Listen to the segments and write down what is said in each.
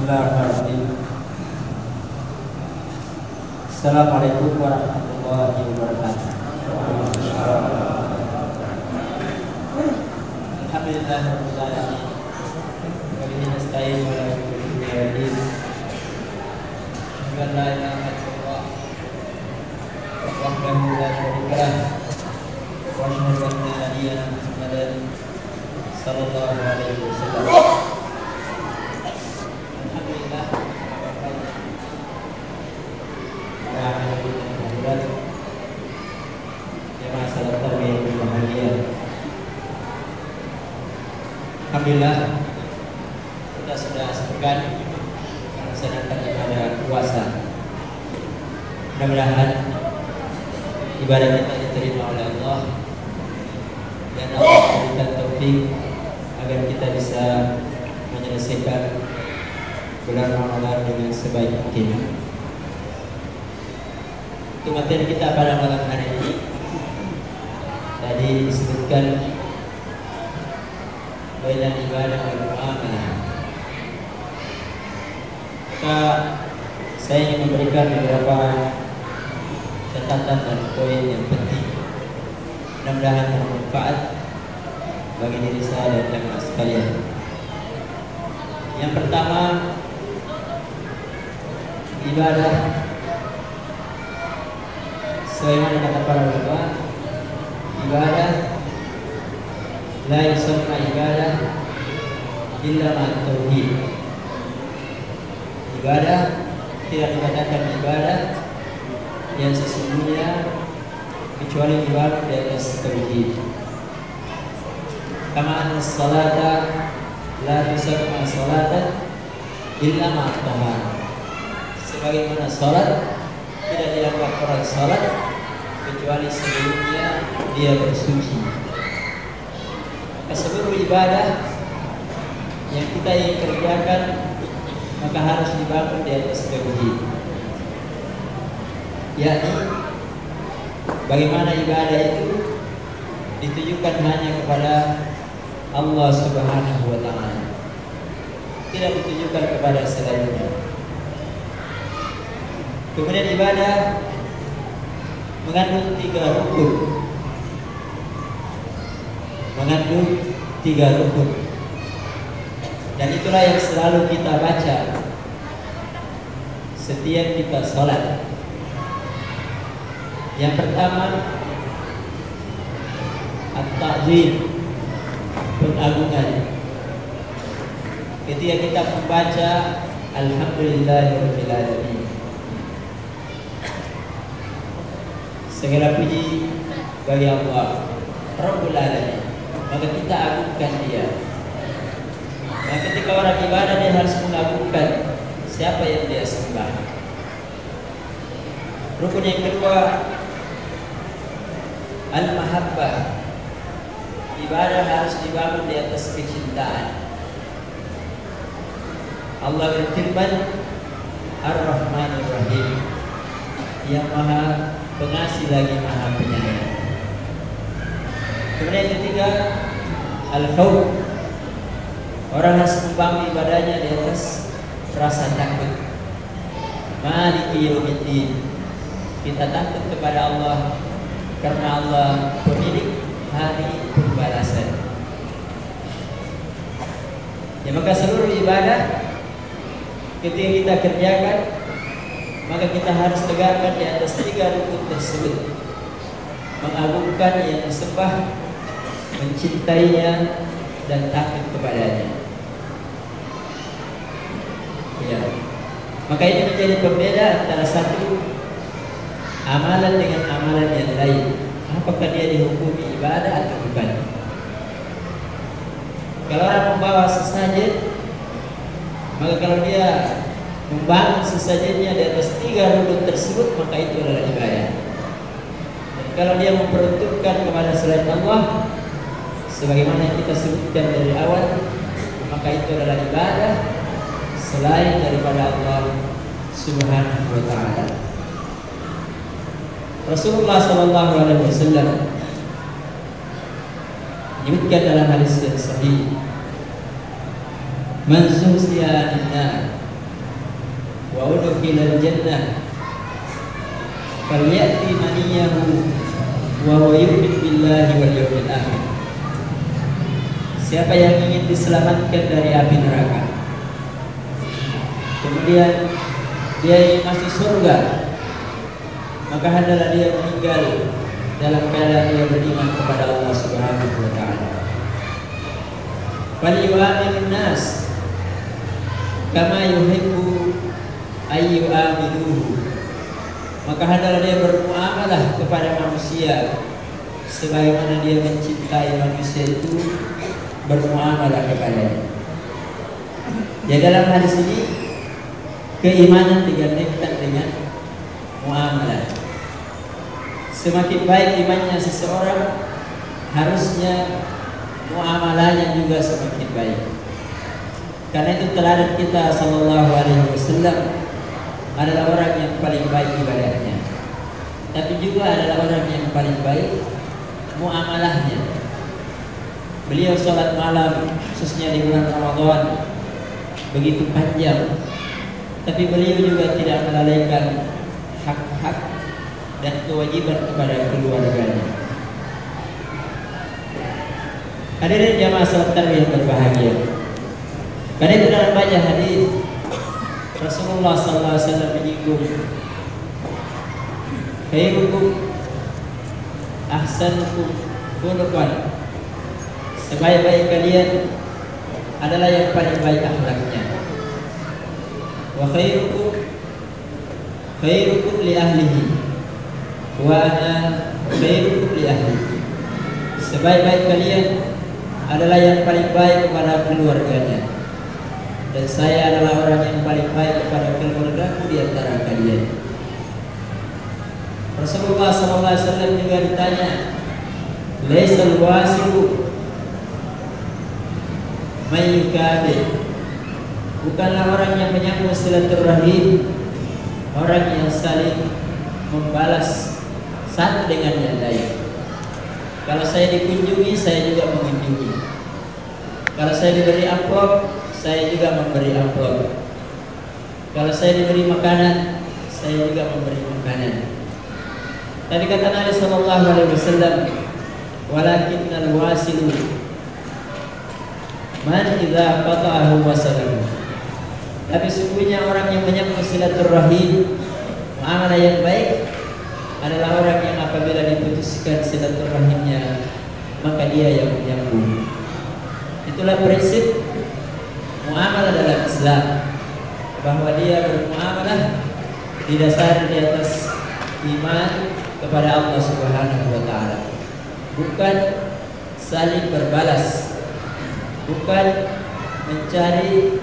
Bismillahirrahmanirrahim. Assalamualaikum warahmatullahi wabarakatuh. Alhamdulillahirabbil alamin. Wa bihi nasta'in wa la ilaha illa Allah. La ilaha illallah. Wahdahu la syarika lah. Wa asyhadu anna nabiyyana Muhammadan sallallahu alaihi wasallam. Alhamdulillah kita sudah sepekan melaksanakan ibadah puasa. Mudah-mudahan ibadah kita diterima oleh Allah dan Allah memberikan taufik agar kita bisa menyelesaikan bulan Ramadan dengan sebaik mungkin. Untuk materi kita pada malam hari ini tadi disebutkan bainal ibadah wal muamalah. Maka saya ingin memberikan beberapa catatan dan poin yang penting, mudah-mudahan bermanfaat bagi diri saya dan jemaah sekalian. Yang pertama, ibadah sebagaimana kata para ulama, ibadah la yusamma ibadah illa ma'at tauhid. Ibadah tidak dikatakan ibadah yang sesungguhnya kecuali ibadah di atas tauhid. Kama anna salata la tusamma salatan illa ma'at tahara. Sebagaimana salat tidak dilakukan orang salat kecuali sebelumnya dia bersuci. Seluruh ibadah yang kita ingin kerjakan maka harus dibangun di atas tauhid. Yakni bagaimana ibadah itu ditujukan hanya kepada Allah Subhanahu wa taala. Tidak ditujukan kepada selainnya. Kemudian ibadah mengandung 3 rukun. Dan itulah yang selalu kita baca setiap kita sholat. Yang pertama, at-ta'zim, pengagungan. Ketika kita membaca alhamdulillahirabbil alamin, segala puji bagi Allah Rabbul Alamin, maka kita agungkan dia. Nah, ketika orang ibadah dia harus mengagungkan siapa yang dia sembah. Rukun yang kedua, al-mahabbah. Ibadah harus dibangun di atas kecintaan. Allah berfirman Ar-Rahmanir Rahim, yang maha pengasih lagi maha penyayang. Kemudian yang ketiga, al-khawf. Orang harus membangun ibadahnya di atas rasa takut. Maliki yaumiddin. Kita takut kepada Allah karena Allah pemilik hari pembalasan. Ya, maka seluruh ibadah ketika kita kerjakan maka kita harus tegakkan di atas 3 rukun tersebut. Mengagungkan yang disembah, mencintainya, dan takut kepadanya. Ya. Maka ini menjadi pembeda antara satu amalan dengan amalan yang lain. Apakah dia dihukumi ibadah atau bukan? Kalau orang membawa sesajen, maka kalau dia membangun sesajennya di atas 3 rukun tersebut, maka itu adalah ibadah. Dan kalau dia memperuntukkan kepada selain Allah, sebagaimana yang kita sebutkan dari awal, maka itu adalah ibadah selain daripada Allah Subhanahu wa taala. Rasulullah sallallahu alaihi wasallam menyebutkan dalam hadis yang sahih, man zuhziya 'anil nar yudkhilal jannah falyati maniyahu wa huwa yu'min billahi wal yawmil akhir. Siapa yang ingin diselamatkan dari api neraka, kemudian dia ingin masuk surga, maka hendaklah dia meninggal dalam keadaan dia beriman kepada Allah Subhanahu wa taala. Falyu'minun nas kama yuhibbu ayyu'aminuhu. Maka hendaklah dia bermuamalah kepada manusia sebagaimana dia mencintai manusia itu bermuamalah kepadanya. Ya, dalam hadis ini keimanan digandengkan dengan muamalah. Semakin baik imannya seseorang, harusnya muamalahnya juga semakin baik. Karena itu teladan kita sallallahu alaihi wasallam adalah orang yang paling baik ibadahnya, tapi juga adalah orang yang paling baik muamalahnya. Beliau sholat malam khususnya di bulan Ramadan begitu panjang, tapi beliau juga tidak melalaikan hak-hak dan kewajiban kepada keluarganya. Hadirin jamaah salat tarawih yang berbahagia, karena itu dalam banyak hadis Rasulullah sallallahu alaihi wasallam menyinggung khairukum ahsanukum khuluqan. Sebaik-baik kalian adalah yang paling baik akhlaknya. Wa khairukum li ahlihi wa ana khairukum li ahli. Sebaik-baik kalian adalah yang paling baik kepada keluarganya, dan saya adalah orang yang paling baik kepada keluargaku di antara kalian. Rasulullah SAW juga ditanya, laisal wasilu mayyukabe, bukanlah orang yang menyambung silaturahim orang yang saling membalas satu dengan yang lain. Kalau saya dikunjungi, saya juga mengunjungi. Kalau saya diberi amplop, saya juga memberi amplop. Kalau saya diberi makanan, saya juga memberi makanan. Tadi kata Nabi sallallahu alaihi wasallam, walakinnal wasilu man idza qata'ahu wasalahu. Tapi sesungguhnya orang yang menyambung silaturahim, muamalah yang baik adalah orang yang apabila diputuskan silaturahimnya, maka dia yang menyambung. Itulah prinsip muamalah dalam Islam, bahwa dia bermuamalah didasari di atas iman kepada Allah Subhanahu wa taala, bukan saling berbalas, bukan mencari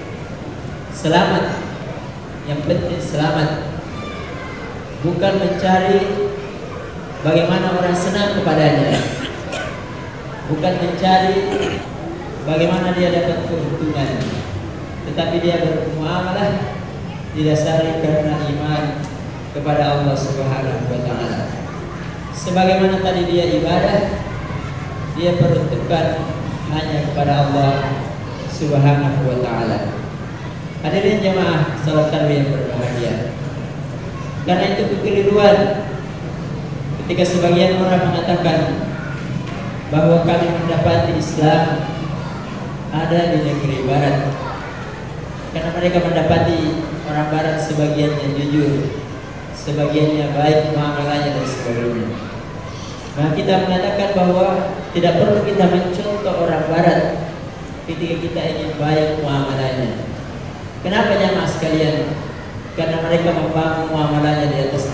selamat, yang penting selamat, bukan mencari bagaimana orang senang kepadanya, bukan mencari bagaimana dia dapat keuntungan, tetapi dia bermuamalah didasari karena iman kepada Allah Subhanahu wa taala. Sebagaimana tadi dia ibadah, dia peruntukkan hanya kepada Allah Subhanahu wa taala. Hadirin jemaah salat tarawih yang berbahagia. Karena itu kekeliruan ketika sebagian orang mengatakan bahwa kami mendapati Islam ada di negeri barat, karena mereka mendapati orang barat sebagiannya jujur, sebagiannya baik muamalahnya dan sebagainya. Nah, kita mengatakan bahwa tidak perlu kita mencontoh orang barat ketika kita ingin baik muamalahnya. Kenapa jamaah sekalian? Karena mereka membangun muamalahnya di atas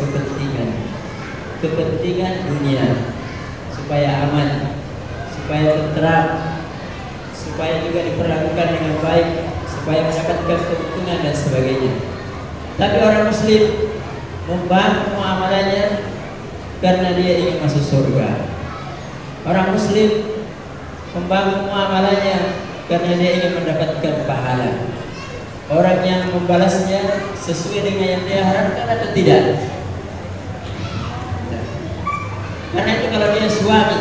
kepentingan dunia, supaya aman, supaya tentram, supaya juga diperlakukan dengan baik, supaya mendapatkan keuntungan dan sebagainya. Tapi orang Muslim membangun muamalahnya karena dia ingin masuk surga. Orang Muslim membangun muamalahnya karena dia ingin mendapatkan pahala. Orang yang membalasnya sesuai dengan yang dia harapkan atau tidak. Karena itu kalau dia suami,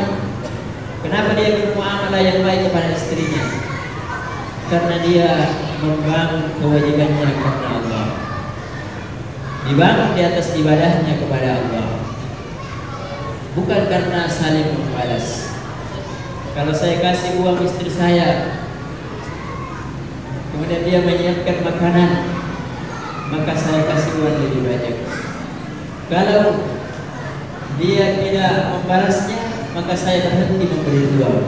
kenapa dia bermuamalah yang baik kepada istrinya? Karena dia membangun kewajibannya karena Allah, dibangun di atas ibadahnya kepada Allah, bukan karena saling membalas. Kalau saya kasih uang istri saya, kemudian dia menyiapkan makanan, maka saya kasih uang lebih banyak. Kalau dia tidak membalasnya, maka saya berhenti memberi uang.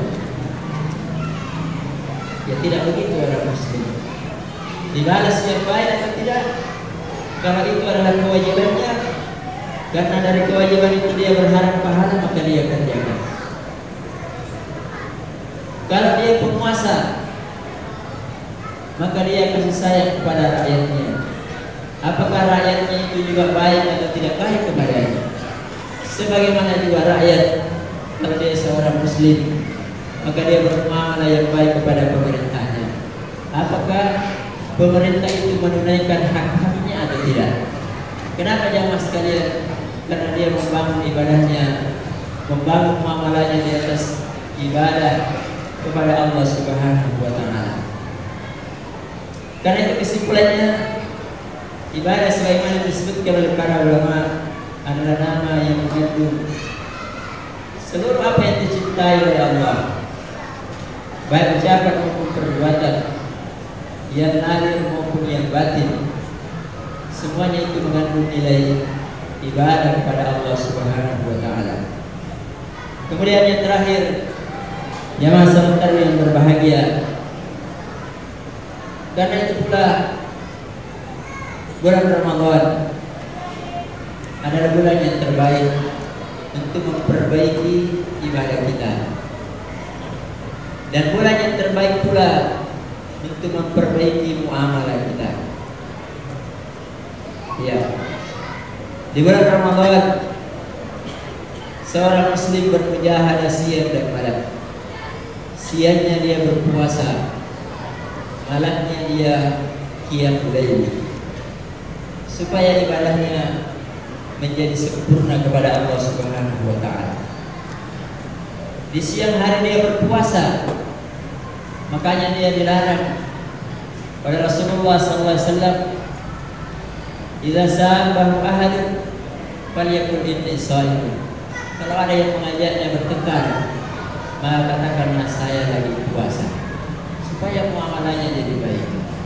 Ya tidak begitu orang muslim. Dibalas yang baik atau tidak, kalau itu adalah kewajibannya, karena dari kewajiban itu dia berharap pahala, maka dia kerjakan. Kalau dia penguasa, maka dia kasih sayang kepada rakyatnya. Apakah rakyatnya itu juga baik atau tidak baik kepadanya? Sebagaimana juga rakyat, kalau dia seorang muslim, maka dia bermuamalah yang baik kepada pemerintahnya. Apakah pemerintah itu menunaikan hak-haknya atau tidak? Kenapa jamaah sekalian? Karena dia membangun ibadahnya, membangun muamalahnya di atas ibadah kepada Allah Subhanahu wa Ta'ala. Karena itu kesimpulannya, ibadah sebagaimana disebutkan oleh para ulama adalah nama yang mengandung seluruh apa yang dicintai oleh Allah, baik ucapan maupun perbuatan, yang lahir maupun yang batin, semuanya itu mengandung nilai ibadah kepada Allah Subhanahu wa Ta'ala. Kemudian yang terakhir, jamaah salat yang berbahagia, karena itu pula bulan Ramadan adalah bulan yang terbaik untuk memperbaiki ibadah kita, dan bulan yang terbaik pula untuk memperbaiki muamalah kita. Ya, di bulan Ramadan seorang muslim bermujahadah siang dan malam. Siangnya dia berpuasa, malamnya dia qiyamul lail, supaya ibadahnya menjadi sempurna kepada Allah Subhanahu wa Ta'ala. Di siang hari dia berpuasa, makanya dia dilarang oleh Rasulullah SAW, "Idza sabahu ahadun falyakul inni shaim." Kalau ada yang mengajaknya bertengkar, maka katakanlah saya lagi puasa, supaya muamalahnya jadi baik.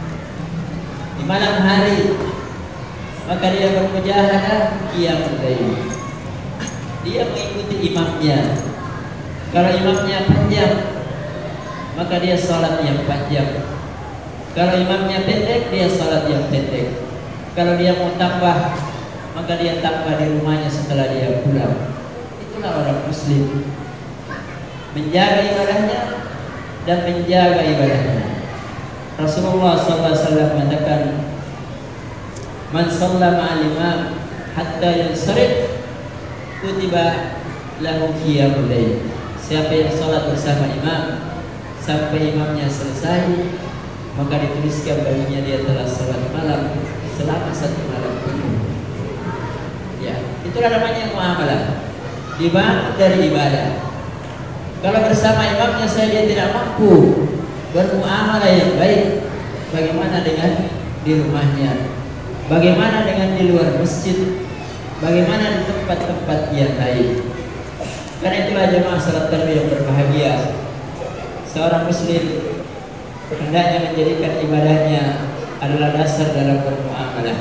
Di malam hari maka dia bermujahadah qiyamul lail. Dia mengikuti imamnya. Kalau imamnya panjang, maka dia salat yang panjang. Kalau imamnya pendek, dia salat yang pendek. Kalau dia mau tambah, maka dia tambah di rumahnya setelah dia pulang. Itulah orang muslim, menjaga ibadahnya dan menjaga ibadahnya. Rasulullah SAW mengatakan, "Man shalla ma'al imam hatta yansarif kutiba lahu qiyamul lail." Siapa yang salat bersama imam sampai imamnya selesai, maka dituliskan baginya dia telah salat malam selama 1 malam penuh. Ya, itulah namanya muamalah, dibangun dari ibadah. Kalau bersama imamnya saya dia tidak mampu bermuamalah yang baik, bagaimana dengan di rumahnya? Bagaimana dengan di luar masjid? Bagaimana di tempat-tempat yang lain? Karena itulah jemaah salat tarawih yang berbahagia, seorang muslim hendaknya menjadikan ibadahnya adalah dasar dalam bermuamalah.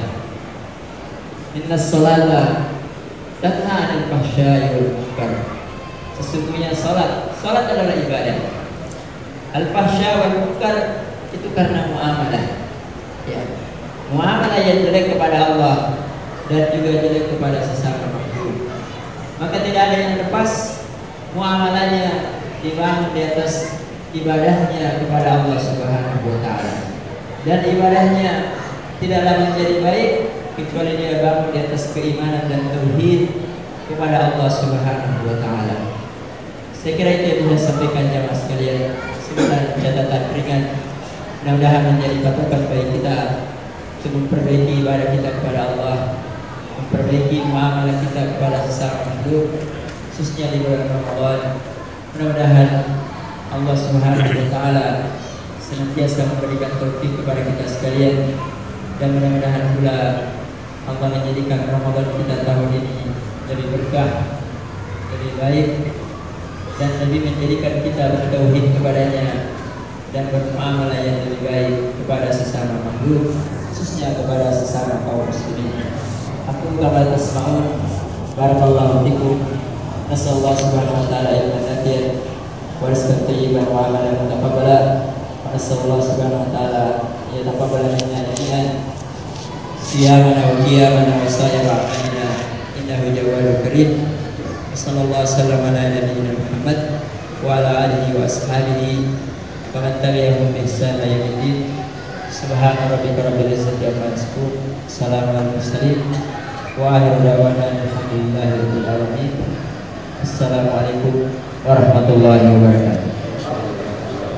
Innas salata tanha 'anil fahsya'i wal munkar. Sesungguhnya salat adalah ibadah. Al-fahsya wal munkar itu karena muamalah. Ya. Muamalah yang jelek kepada Allah dan juga jelek kepada sesama makhluk. Maka tidak ada yang lepas muamalahnya dibangun di atas ibadahnya kepada Allah Subhanahu wa Ta'ala. Dan ibadahnya tidaklah menjadi baik kecuali dia bangun di atas keimanan dan tauhid kepada Allah Subhanahu wa Ta'ala. Saya kira itu yang bisa sampaikan jamaah sekalian. Sebentar catatan ringan, mudah-mudahan menjadi patokan bagi kita untuk memperbaiki ibadah kita kepada Allah, memperbaiki muamalah kita kepada sesama makhluk, khususnya di bulan Ramadan. Mudah-mudahan Allah Subhanahu wa Ta'ala senantiasa memberikan taufik kepada kita sekalian, dan mudah-mudahan pula Allah menjadikan Ramadan kita tahun ini lebih berkah, lebih baik, dan lebih menjadikan kita bertauhid kepadanya dan bermuamalah yang lebih baik kepada sesama makhluk, khususnya kepada sesama kaum muslimin. Aku kama tasma'un, barakallahu fikum. Nasallahu subhanahu wa ta'ala ilman nafi'an wa rizqan thayyiban wa amalan mutaqabbala. Nasallahu subhanahu wa ta'ala yataqabbala minna jami'an siyamana wa qiyamana wa sa'ira a'malina innahu jawadun karim. Sallallahu wasallam ala nabiyyina Muhammad wa ala alihi wa ashabihi wa man tabi'ahum bi ihsan ila yaumiddin. Subhana rabbika rabbil izzati amma yasifun, salamun alal mursalin, wa akhiru da'wana alhamdulillahi rabbil alamin. Assalamualaikum warahmatullahi wabarakatuh.